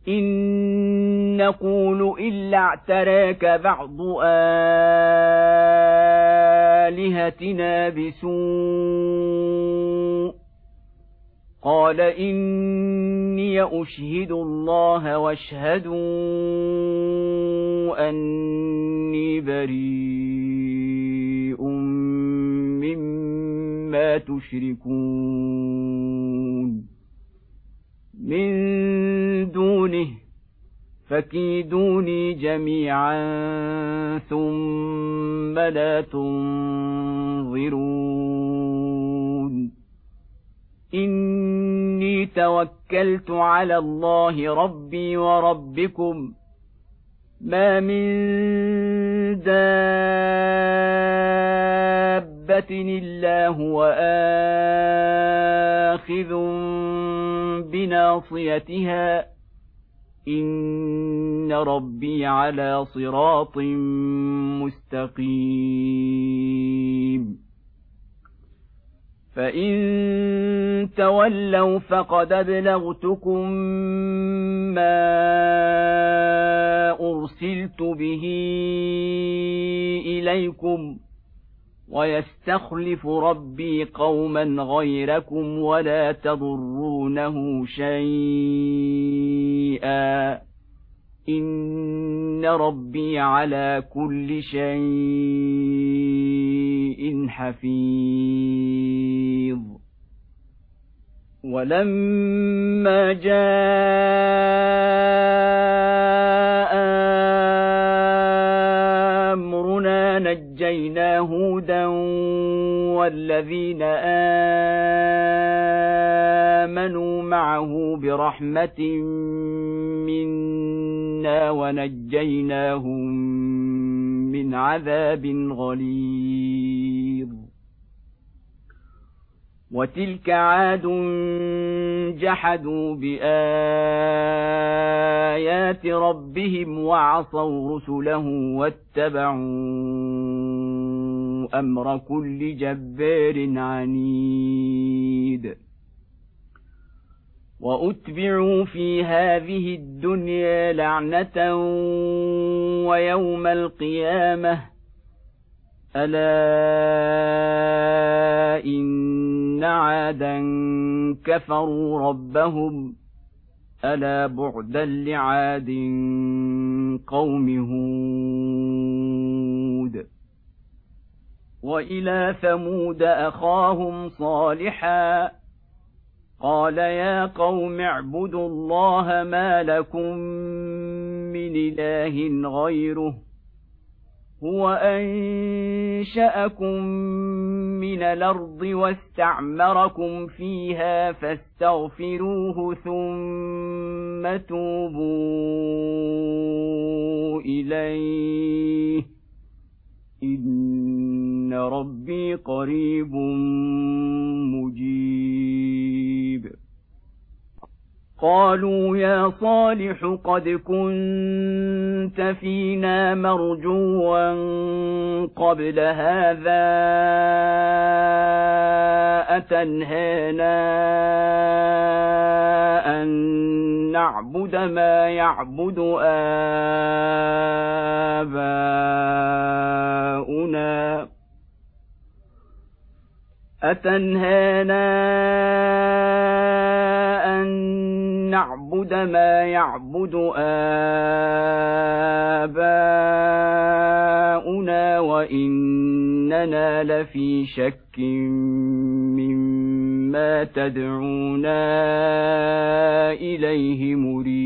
إن نقول إلا اعتراك بعض آلهتنا بسوء قال إني أشهد الله واشهدوا أني بريء مما تشركون من دونه فكيدوني جميعا ثم لا تنظرون إني توكلت على الله ربي وربكم ما من دابة إلا هو آخذ بناصيتها إن ربي على صراط مستقيم فإن تولوا فقد أبلغتكم ما أرسلت به إليكم ويستخلف ربي قوما غيركم ولا تضرونه شيئا إن ربي على كل شيء حفيظ ولما جاء أمرنا نجينا هودا والذين آمنوا معه برحمة منا ونجيناهم من عذاب غليظ وتلك عاد جحدوا بآيات ربهم وعصوا رسله واتبعوا أمر كل جبار عنيد وأتبعوا في هذه الدنيا لعنة ويوم القيامة ألا إن عادا كفروا ربهم ألا بعدا لعاد قوم هود وإلى ثمود أخاهم صالحا قال يا قوم اعبدوا الله ما لكم من إله غيره هو أنشأكم من الأرض واستعمركم فيها فاستغفروه ثم توبوا إليه إن ربي قريب مجيب قالوا يا صالح قد كنت فينا مرجوا قبل هذا أتنهانا أن نعبد ما يعبد آباؤنا نعبد ما يعبد آباؤنا وإننا لفي شك مما تدعونا إليه مريب